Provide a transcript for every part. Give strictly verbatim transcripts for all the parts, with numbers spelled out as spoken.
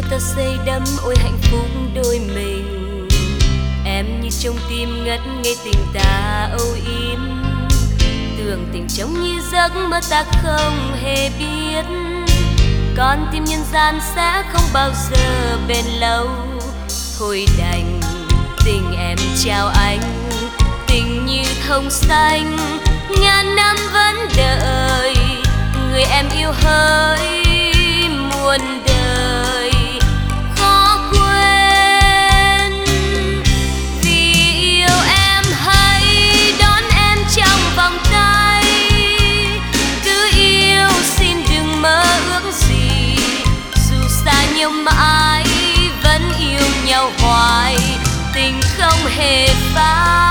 ta xây đắm ôi hạnh phúc đôi mình. Em như trong tim ngất ngây tình ta âu yếm, tưởng tình trông như giấc mơ ta không hề biết. Con tim nhân gian sẽ không bao giờ bền lâu, thôi đành tình em trao anh. Tình như thông xanh ngàn năm vẫn đợi, người em yêu hỡi muôn đời khó quên. Vì yêu em hãy đón em trong vòng tay, cứ yêu xin đừng mơ ước gì, dù xa nhau mãi vẫn yêu nhau hoài, tình không hề phai.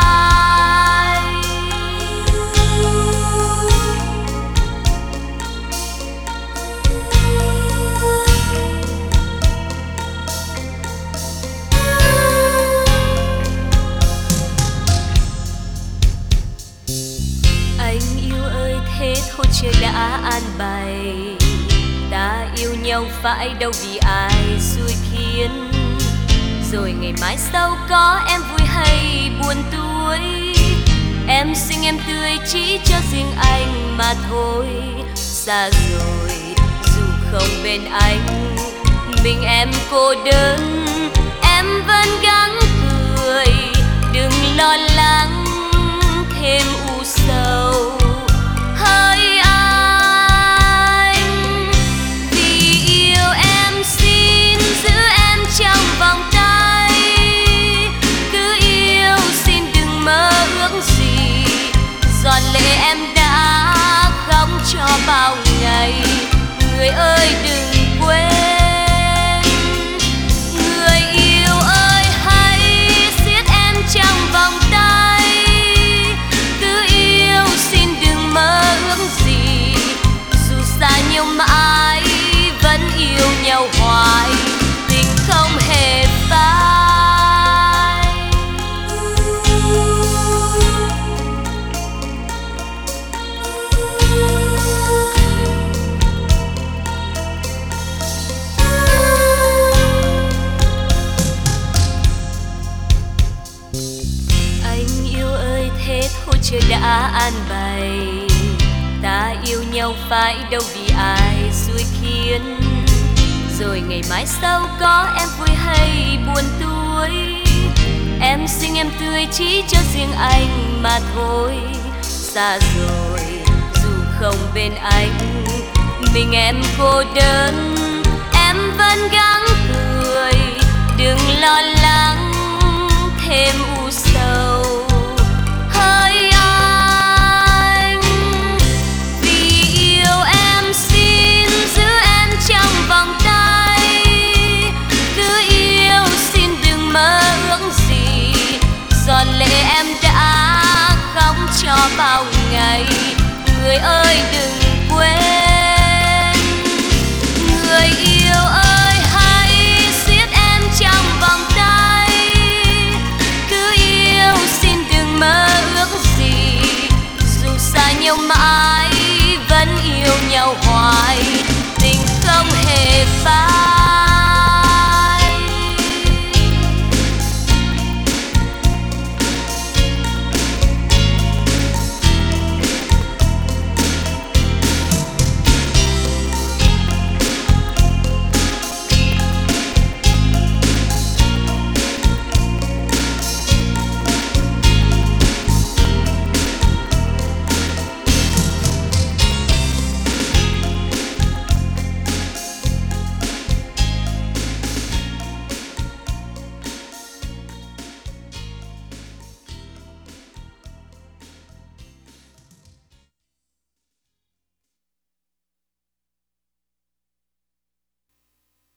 Anh yêu ơi thế thôi trời đã an bài, ta yêu nhau phải đâu vì ai xui khiến. Rồi ngày mai sau có em vui hay buồn tuổi, em xinh em tươi chỉ cho riêng anh mà thôi. Xa rồi dù không bên anh, mình em cô đơn, em vẫn gắng cười. Đừng lo lắng thêm u sầu hỡi anh, vì yêu em xin giữ em trong vòng tay, cứ yêu xin đừng mơ ước gì, giọt lệ em đã khóc cho bao ngày. Người ơi đừng quên, người yêu ơi hãy siết em trong vòng tay, cứ yêu xin đừng mơ ước gì, dù xa nhau mãi vẫn yêu nhau hoài, tình không hề phai. Anh yêu ơi thế thôi trời đã an bài, ta yêu nhau phải đâu vì ai xui khiến. Rồi ngày mai sau có em vui hay buồn tuổi, em xinh em tươi chỉ cho riêng anh mà thôi. Xa rồi dù không bên anh, mình em cô đơn, em vẫn gắng cười. Đừng lo lắng thêm u sầu hỡi anh, vì yêu em xin giữ em trong vòng tay, cứ yêu xin đừng mơ ước gì, giọt lệ em đã khóc cho bao ngày. Người ơi đừng